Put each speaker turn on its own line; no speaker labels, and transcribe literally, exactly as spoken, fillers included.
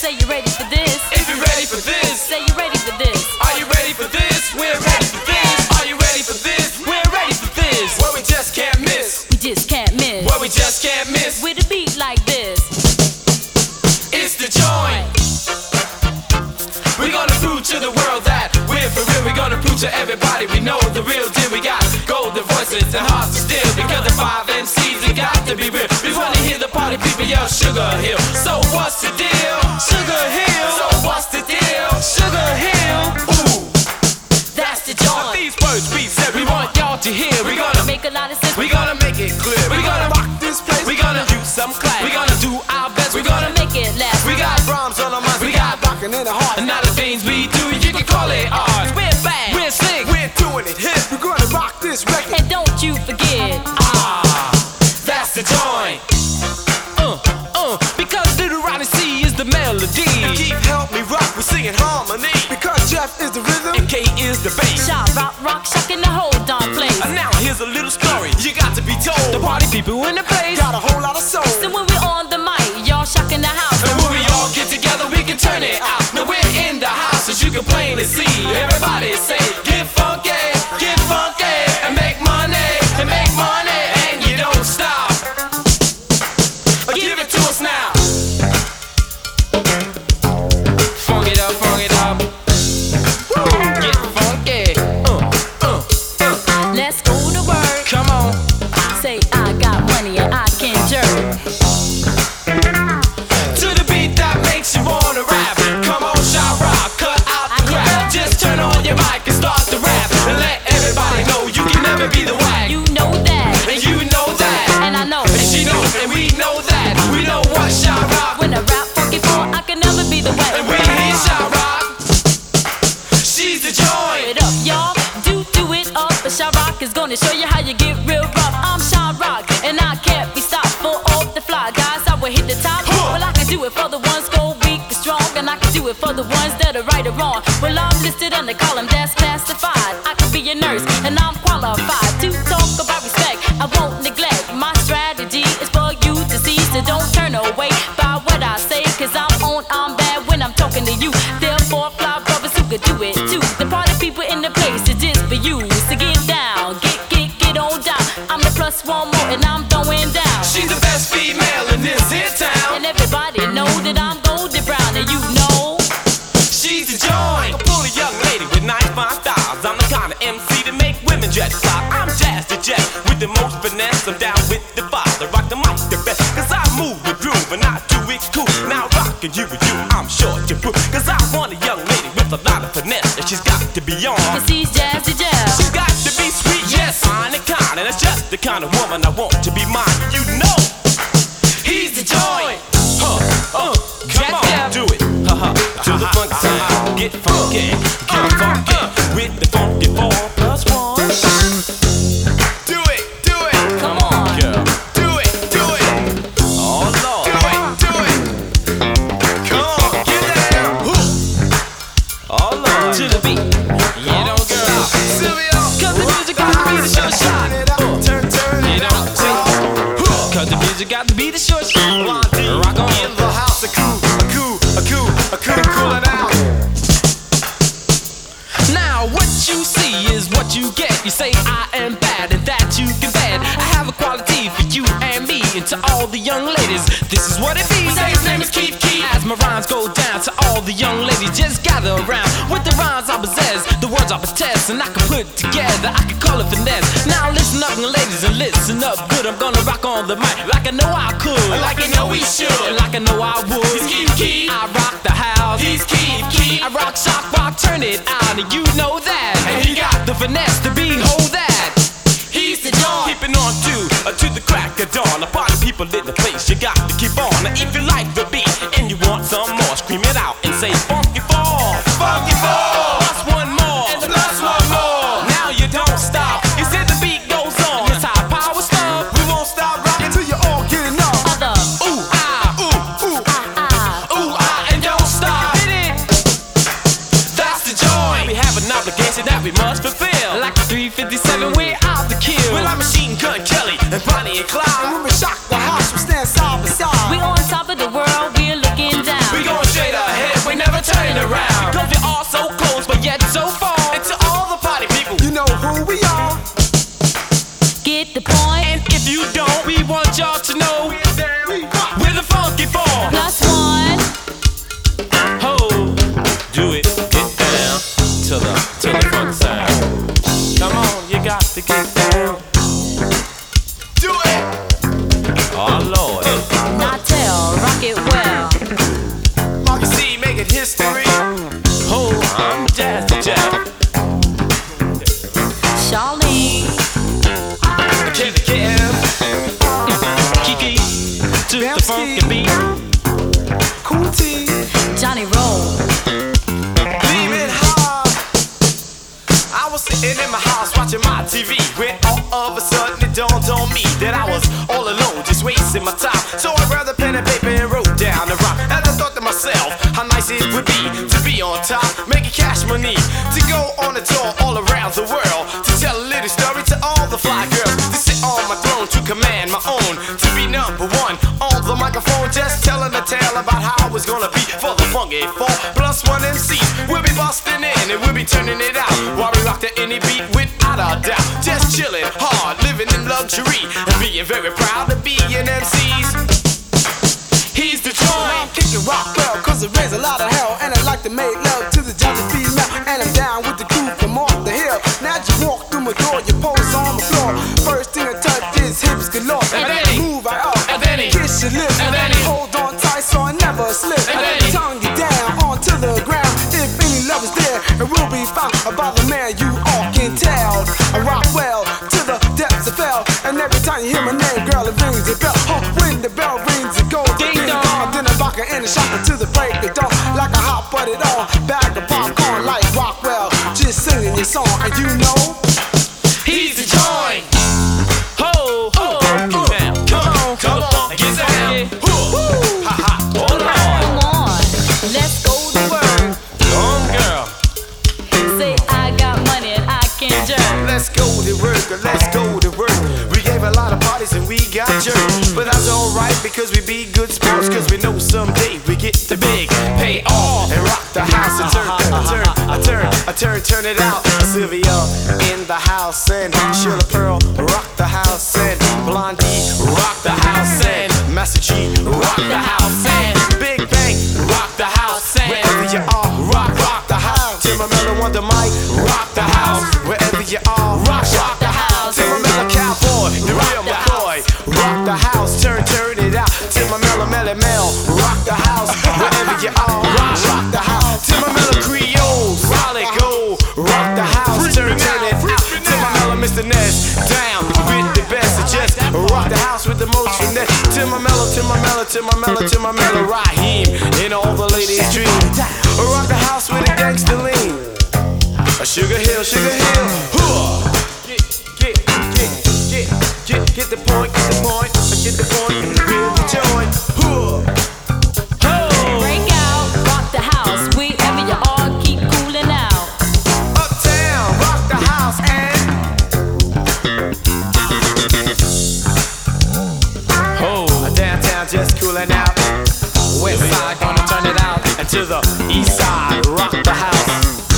Say you ready for this?
If you're ready for this,
say you ready for this.
Are you ready for this? We're ready for this. Are you ready for this? We're ready for this. Where we just can't miss.
We just can't miss.
Where we just can't miss.
With a beat like this.
It's the joint. We're gonna prove to the world that we're for real. We're gonna prove to everybody we know the real deal. We got golden voices and hearts to steal. Because the five M Cs, it got to be real. We wanna hear the party people yell Sugar Hill. So what's the deal? Sugar Hill. So what's the deal? Sugar Hill. Ooh,
that's the joint.
These words we said we want y'all to hear. We're gonna
make a lot of sense.
We're gonna make it clear. We're gonna rock this place. We're gonna use some class. We're gonna do our best. We're gonna
make it last.
We got rhymes on our minds. We got rockin' in the heart. And now the things we do, you can call it art. We're bad. We're slick. We're doing it hip. We're gonna rock this record.
And don't you forget,
ah, that's the joint. Uh, uh, because Little Ronnie C is the melody. And Keith help me rock, we're singing harmony. Because Jeff is the rhythm and K is the bass.
Shot, rock, rock, shocking the whole darn place.
And now here's a little story you got to be told. The party people in the place got a whole lot of soul.
So when we're on the mic, y'all shocking the house.
And when we all get together, we can turn it out. Now we're in the house, as you can plainly see. Everybody say, get funky, get funky, and make money, and make money, and you don't stop. Give it to us now. Funk it up, funk it up. Get funky. Uh, uh, uh.
Let's go to work.
Come on.
Say I got money and I can jerk.
To the beat that makes you wanna rap. Come on, shout rock, cut out the crap. Just turn on your mic and start the rap. And let everybody know you can never be the whack.
You know that.
And you know that.
And I know.
And she knows and we know that. We know what shout rock.
When I rap funky for, I can never be the whack.
And we hear shout rock. She's the joint.
It up, y'all. Do do it up. But Shy Rock is gonna show you how you get real rough. I'm Shy Rock and I can't be stopped. Full off the fly, guys. I will hit the top.
Huh.
Well, I can do it for the ones go weak and strong, and I can do it for the ones that are right or wrong. Well, I'm listed on the column that's classified. I could be a nurse and I'm qualified to talk about respect. I won't neglect. My strategy is for you to see, so don't turn away by what I say. Cause I'm on, I'm bad when I'm talking to you. Therefore, fly brothers who could do it too. The party people in the place is just for you. So get down, get, get, get on down. I'm the plus one more and I'm throwing down.
She's the best female in this here town.
And everybody know that I'm golden brown, and you know
she's the joint. A bully young lady with nice fine styles. I'm the kind of M C to make women dress fly. I'm Jazz the Jet with the most finesse. I'm down with the father, rock the mic the best. Cause I move the groove and I do it cool. Now rockin' you with you, I'm sure to prove. Cause I want a young lady with a lot of finesse. And she's got to be on.
cause he's Jazz the Jazz.
She's got to be sweet, yes, fine and kind. And that's just the kind of woman I want to be mine. You know, he's the joint. Huh, uh, come on, do it. Ha ha, to the funky side. Get funky, get funky. With the funky four plus one. Do it, do it.
Come on,
girl. Do it, do it. Oh Lord. Do it, do it. Come on, get down. Oh Lord. To the beat. You don't girl. Sylvia. Cause the music got to be the short shot. Turn, turn. You don't see. Cause the music got to be the short shot. Rock on. In the house, a cool, a cool, a cool, a cool, coolin' out. Now what you see is what you get. You say I am bad and that you can bet. I have a quality for you and me and to all the young ladies. This is what it means. Say his name is Keith Keith. As my rhymes go down to all the young ladies, just gather around with the rhymes I possess, the words I possess, and I can put together. I can call it finesse. Now listen up, ladies, and listen up good. I'm gonna rock on the mic like I know I could, like I know we should, like I know I would. He's Keith Keith. I rock the house. He's Keith Keith. I rock, shock, rock, turn it out, and you know that. And he got the finesse to behold that. He's the dawn. Keeping on to, uh, to the crack of dawn. A party people in the place, you got to keep on. Now if you like the beat and you want some more, scream it out and say funky fall, funky fall. Plus one more, and plus one more. Now you don't stop. You said the beat goes on. It's high power stuff. We won't stop rocking till you all get enough.
other.
Ooh ah, ooh ooh
Ah, ah.
ooh ah, and don't stop. Hit it. That's the joint. We have an obligation that we must fulfill. Like a three fifty-seven, we're out to kill. Well, I'm Machine Gun Kelly and Bonnie and Clyde. And when we shock the house, we stand side by side.
We on top of the world, we're looking down.
We going straight up. the funky beat.
Cool T,
Johnny Roll.
Beaming hard. I was sitting in my house watching my T V when all of a sudden it dawned on me that I was all alone, just wasting my time. So I grabbed a pen and paper and wrote down the rhyme. And I thought to myself how nice it would be to be on top, making cash money, to go on a tour all around the world, to tell a little story to all the fly girls, to sit on my throne, to command my own, to be number one on the microphone, just telling a tale about how it's gonna be for the funky four plus one M Cs. We'll be busting in and we'll be turning it out while we rock to any beat without a doubt. Just chilling hard, living in luxury, and being very proud to be an M C's. He's the joint.
Kicking rock well, cause it rains a lot of hell. And I like to make love to the jolly female. And I'm down with the crew from off the hill. Now you walk through my door, you pose on the floor. First thing I touch is hips galore.
And
And
then
then
he-
move right up,
and then he-
kiss your lips.
and then he-
hold on tight so I never slip.
And
And
then
then
he-
tongue you down onto the ground. If any love is there, it will be found. About the man you all can tell. I rock well to the depths of hell. And every time you hear my name, girl, it rings a bell. Oh, when the bell rings, it goes
Ding
ding
dong.
dong. Then I rock her in the shop until the break of dawn. Like a hot buttered on bag of popcorn, like Rockwell, just singing your song, and you know
He's the joint. Ho, ho, now, come on, come on, get down. Woo, ha ha, hold on.
Come on, let's go to work.
Come girl,
Say I got money and I can jerk.
let's go to work, let's go to work. We gave a lot of parties and we got jerked, but that's alright because we be good sports. Cause we know someday we get the big pay off and rock the house and turn, I turn, I turn, I turn, turn it out. Sylvia in the house and Sheila Pearl rock the house and Blondie rock the house and Master G rock the house and Big Bang rock the house and wherever you are, rock, rock the house. Tim Mello on the mic, rock the house. Wherever you are, rock, rock the house. Tim Mello Cowboy, the real McCoy, rock the house. Turn, turn it out. Tim Mello Melly Mel, rock the house. Wherever you are, rock, rock the house. Tim Mello Creole, solid gold, rock the house. Turn, turn it out. Tim Mello Mister Ness, down with the best. Just rock the house with the most finesse. Tim Mello, Tim Mello, Tim Mello, Tim Mello, Raheem, in all the ladies' dreams. Rock the house with a gangster lean. A Sugar Hill, Sugar Hill. Hooah. Get, get, get, get, get, get the point, get the point, get the point, feel the joint. Hooah.
Break out, rock the house. Wherever you are, keep cooling out.
Uptown, rock the house and
Ho,
downtown just cooling out. West side gonna turn it out, and to the east side, rock the house.